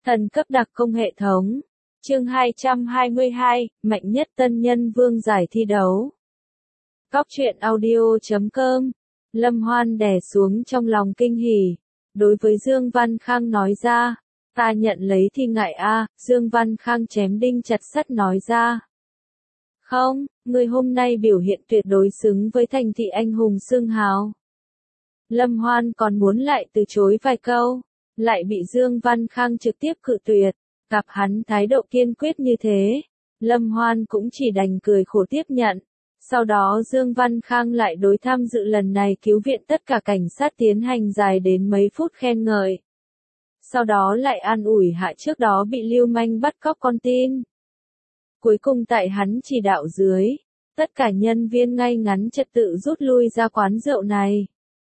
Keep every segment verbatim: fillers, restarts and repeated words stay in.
Thần cấp đặc công hệ thống. Chương hai trăm hai mươi hai, mạnh nhất tân nhân vương giải thi đấu. Cóc truyện audio chấm com. Lâm Hoan đè xuống trong lòng kinh hỉ. Đối với Dương Văn Khang nói ra. Ta nhận lấy thì ngại a. Dương Văn Khang chém đinh chặt sắt nói ra. Không, người hôm nay biểu hiện tuyệt đối xứng với thành thị anh hùng xương hào. Lâm Hoan còn muốn lại từ chối vài câu. Lại bị Dương Văn Khang trực tiếp cự tuyệt. Gặp hắn thái độ kiên quyết như thế, Lâm Hoan cũng chỉ đành cười khổ tiếp nhận. Sau đó Dương Văn Khang lại đối tham dự lần này cứu viện tất cả cảnh sát tiến hành dài đến mấy phút khen ngợi. Sau đó lại an ủi hạ trước đó bị lưu manh bắt cóc con tin. Cuối cùng tại hắn chỉ đạo dưới, tất cả nhân viên ngay ngắn trật tự rút lui ra quán rượu này.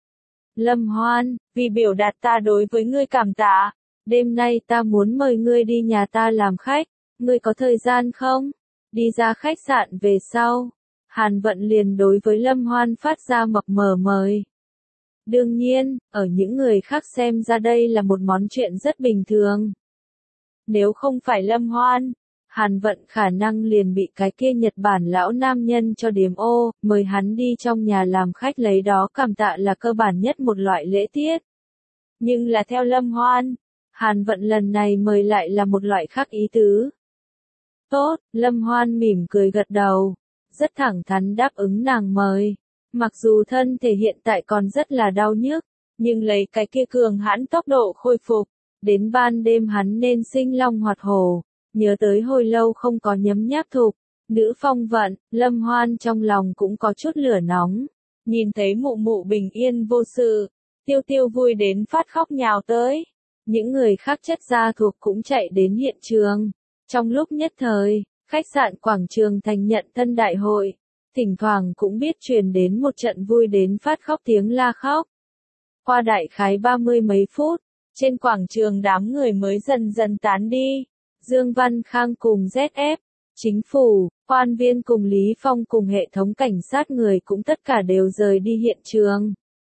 Lâm Hoan, vì biểu đạt ta đối với ngươi cảm tạ, đêm nay ta muốn mời ngươi đi nhà ta làm khách, ngươi có thời gian không? Đi ra khách sạn về sau, Hàn Vận liền đối với Lâm Hoan phát ra mập mờ mời. Đương nhiên, ở những người khác xem ra đây là một món chuyện rất bình thường. Nếu không phải Lâm Hoan, Hàn Vận khả năng liền bị cái kia Nhật Bản lão nam nhân cho điếm ô, mời hắn đi trong nhà làm khách lấy đó cảm tạ là cơ bản nhất một loại lễ tiết. Nhưng là theo Lâm Hoan, Hàn Vận lần này mời lại là một loại khác ý tứ. Tốt, Lâm Hoan mỉm cười gật đầu, rất thẳng thắn đáp ứng nàng mời. Mặc dù thân thể hiện tại còn rất là đau nhức, nhưng lấy cái kia cường hãn tốc độ khôi phục, đến ban đêm hắn nên sinh long hoạt hổ. Nhớ tới hồi lâu không có nhấm nháp thục, nữ phong vận, Lâm Hoan trong lòng cũng có chút lửa nóng. Nhìn thấy mụ mụ bình yên vô sự, tiêu tiêu vui đến phát khóc nhào tới. Những người khác chất gia thuộc cũng chạy đến hiện trường. Trong lúc nhất thời, khách sạn quảng trường thành nhận thân đại hội, thỉnh thoảng cũng biết truyền đến một trận vui đến phát khóc tiếng la khóc. Qua đại khái ba mươi mấy phút, trên quảng trường đám người mới dần dần tán đi. Dương Văn Khang cùng Z F, chính phủ, quan viên cùng Lý Phong cùng hệ thống cảnh sát người cũng tất cả đều rời đi hiện trường.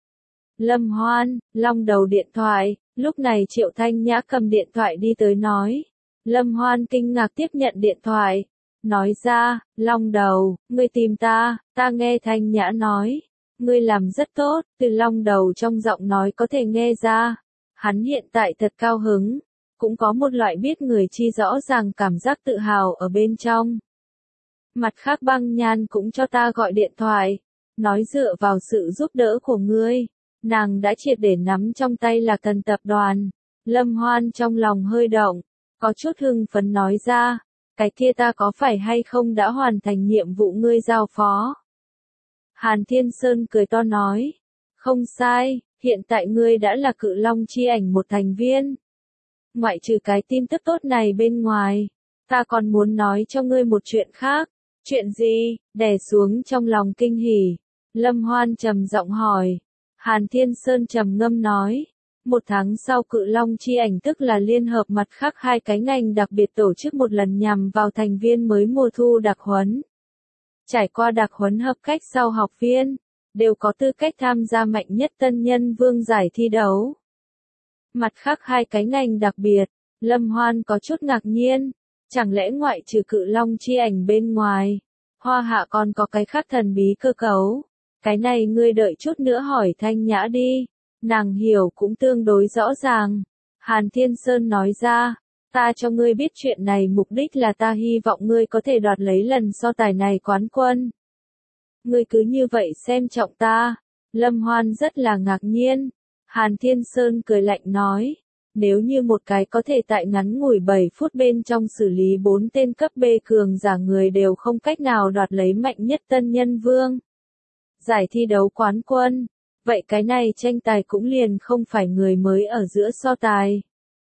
Lâm Hoan, long đầu điện thoại, lúc này Triệu Thanh Nhã cầm điện thoại đi tới nói. Lâm Hoan kinh ngạc tiếp nhận điện thoại, nói ra, long đầu, ngươi tìm ta, ta nghe Thanh Nhã nói. Ngươi làm rất tốt, từ long đầu trong giọng nói có thể nghe ra. Hắn hiện tại thật cao hứng. Cũng có một loại biết người chi rõ ràng cảm giác tự hào ở bên trong. Mặt khác Băng Nhan cũng cho ta gọi điện thoại, nói dựa vào sự giúp đỡ của ngươi, nàng đã triệt để nắm trong tay Lạc Thần tập đoàn. Lâm Hoan trong lòng hơi động, có chút hưng phấn nói ra, cái kia ta có phải hay không đã hoàn thành nhiệm vụ ngươi giao phó? Hàn Thiên Sơn cười to nói, không sai, hiện tại ngươi đã là Cự Long chi ảnh một thành viên. Ngoại trừ cái tin tức tốt này bên ngoài, ta còn muốn nói cho ngươi một chuyện khác. Chuyện gì? Đè xuống trong lòng kinh hỉ. Lâm Hoan trầm giọng hỏi. Hàn Thiên Sơn trầm ngâm nói. Một tháng sau Cự Long chi ảnh tức là liên hợp mặt khác hai cái ngành đặc biệt tổ chức một lần nhằm vào thành viên mới mùa thu đặc huấn. Trải qua đặc huấn hợp cách sau học viên, đều có tư cách tham gia mạnh nhất tân nhân vương giải thi đấu. Mặt khác hai cái ngành đặc biệt, Lâm Hoan có chút ngạc nhiên, chẳng lẽ ngoại trừ Cự Long chi ảnh bên ngoài, Hoa Hạ còn có cái khác thần bí cơ cấu, cái này ngươi đợi chút nữa hỏi Thanh Nhã đi, nàng hiểu cũng tương đối rõ ràng. Hàn Thiên Sơn nói ra, ta cho ngươi biết chuyện này mục đích là ta hy vọng ngươi có thể đoạt lấy lần so tài này quán quân. Ngươi cứ như vậy xem trọng ta, Lâm Hoan rất là ngạc nhiên. Hàn Thiên Sơn cười lạnh nói, nếu như một cái có thể tại ngắn ngủi bảy phút bên trong xử lý bốn tên cấp B cường giả người đều không cách nào đoạt lấy mạnh nhất tân nhân vương. Giải thi đấu quán quân, vậy cái này tranh tài cũng liền không phải người mới ở giữa so tài.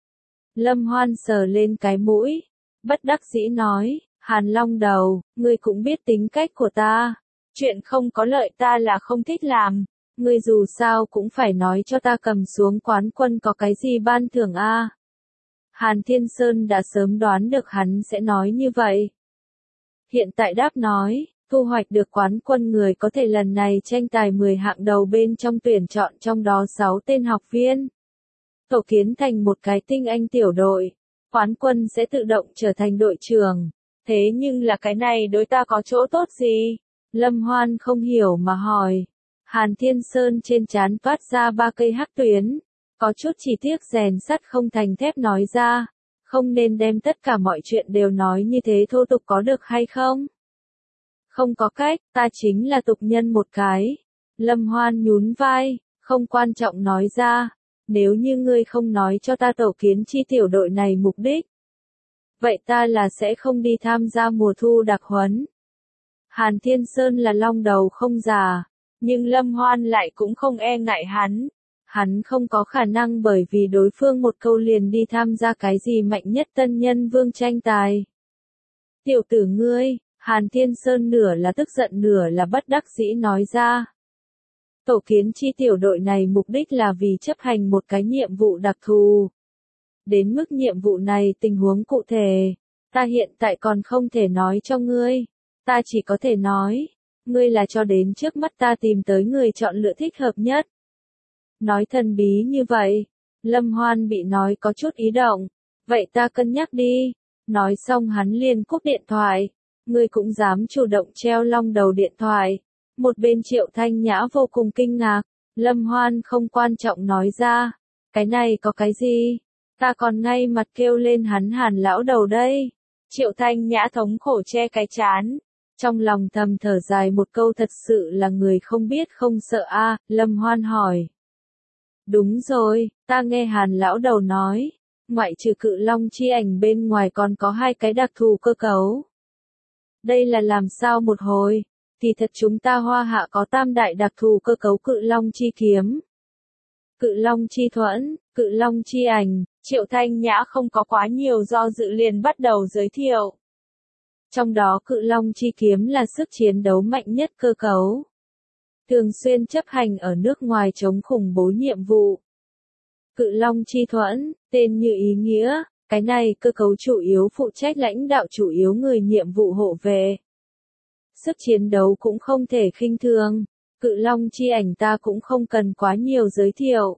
Lâm Hoan sờ lên cái mũi, bất đắc dĩ nói, Hàn Long đầu, ngươi cũng biết tính cách của ta, chuyện không có lợi ta là không thích làm. Ngươi dù sao cũng phải nói cho ta cầm xuống quán quân có cái gì ban thưởng a? À? Hàn Thiên Sơn đã sớm đoán được hắn sẽ nói như vậy. Hiện tại đáp nói, thu hoạch được quán quân người có thể lần này tranh tài mười hạng đầu bên trong tuyển chọn trong đó sáu tên học viên. Tổ kiến thành một cái tinh anh tiểu đội, quán quân sẽ tự động trở thành đội trưởng. Thế nhưng là cái này đối ta có chỗ tốt gì? Lâm Hoan không hiểu mà hỏi. Hàn Thiên Sơn trên trán toát ra ba cây hắc tuyến, có chút chỉ tiếc rèn sắt không thành thép nói ra, không nên đem tất cả mọi chuyện đều nói như thế thô tục có được hay không? Không có cách, ta chính là tục nhân một cái. Lâm Hoan nhún vai, không quan trọng nói ra, nếu như ngươi không nói cho ta tổ kiến chi tiểu đội này mục đích, vậy ta là sẽ không đi tham gia mùa thu đặc huấn. Hàn Thiên Sơn là long đầu không già, nhưng Lâm Hoan lại cũng không e ngại hắn. Hắn không có khả năng bởi vì đối phương một câu liền đi tham gia cái gì mạnh nhất tân nhân vương tranh tài. Tiểu tử ngươi, Hàn Thiên Sơn nửa là tức giận nửa là bất đắc dĩ nói ra. Tổ kiến chi tiểu đội này mục đích là vì chấp hành một cái nhiệm vụ đặc thù. Đến mức nhiệm vụ này tình huống cụ thể, ta hiện tại còn không thể nói cho ngươi, ta chỉ có thể nói, ngươi là cho đến trước mắt ta tìm tới người chọn lựa thích hợp nhất. Nói thần bí như vậy, Lâm Hoan bị nói có chút ý động, vậy ta cân nhắc đi. Nói xong hắn liền cúp điện thoại, ngươi cũng dám chủ động treo long đầu điện thoại. Một bên Triệu Thanh Nhã vô cùng kinh ngạc, Lâm Hoan không quan trọng nói ra, cái này có cái gì, ta còn ngay mặt kêu lên hắn Hàn lão đầu đây. Triệu Thanh Nhã thống khổ che cái chán, trong lòng thầm thở dài một câu thật sự là người không biết không sợ a. Lâm Hoan hỏi. Đúng rồi, ta nghe Hàn lão đầu nói, ngoại trừ cự long chi ảnh bên ngoài còn có hai cái đặc thù cơ cấu. Đây là làm sao một hồi? Thì thật chúng ta Hoa Hạ có tam đại đặc thù cơ cấu cự long chi kiếm, cự long chi thuẫn, cự long chi ảnh. Triệu Thanh Nhã không có quá nhiều do dự liền bắt đầu giới thiệu. Trong đó cự long chi kiếm là sức chiến đấu mạnh nhất cơ cấu, thường xuyên chấp hành ở nước ngoài chống khủng bố nhiệm vụ. Cự long chi thuẫn, tên như ý nghĩa, cái này cơ cấu chủ yếu phụ trách lãnh đạo chủ yếu người nhiệm vụ hộ vệ. Sức chiến đấu cũng không thể khinh thường, cự long chi ảnh ta cũng không cần quá nhiều giới thiệu.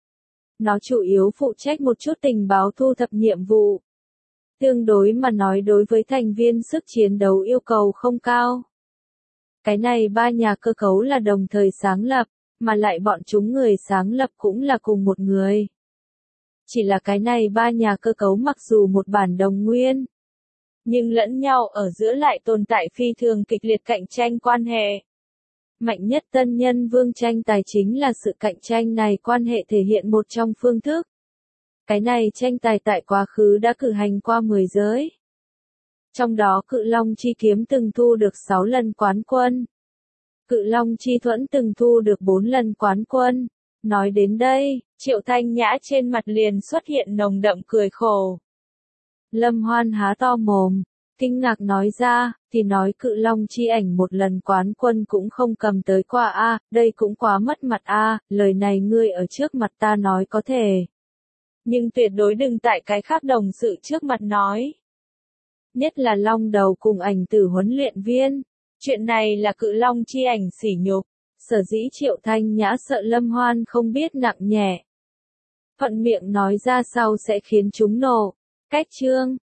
Nó chủ yếu phụ trách một chút tình báo thu thập nhiệm vụ. Tương đối mà nói đối với thành viên sức chiến đấu yêu cầu không cao. Cái này ba nhà cơ cấu là đồng thời sáng lập, mà lại bọn chúng người sáng lập cũng là cùng một người. Chỉ là cái này ba nhà cơ cấu mặc dù một bản đồng nguyên, nhưng lẫn nhau ở giữa lại tồn tại phi thường kịch liệt cạnh tranh quan hệ. Mạnh nhất tân nhân vương tranh tài chính là sự cạnh tranh này quan hệ thể hiện một trong phương thức. Cái này tranh tài tại quá khứ đã cử hành qua mười giới. Trong đó cự long chi kiếm từng thu được sáu lần quán quân. Cự long chi thuẫn từng thu được bốn lần quán quân. Nói đến đây, Triệu Thanh Nhã trên mặt liền xuất hiện nồng đậm cười khổ. Lâm Hoan há to mồm, kinh ngạc nói ra, thì nói cự long chi ảnh một lần quán quân cũng không cầm tới qua a, đây cũng quá mất mặt a, lời này ngươi ở trước mặt ta nói có thể. Nhưng tuyệt đối đừng tại cái khác đồng sự trước mặt nói. Nhất là long đầu cùng ảnh tử huấn luyện viên. Chuyện này là cự long chi ảnh sỉ nhục. Sở dĩ Triệu Thanh Nhã sợ Lâm Hoan không biết nặng nhẹ. Thuận miệng nói ra sau sẽ khiến chúng nổ. Cách chương.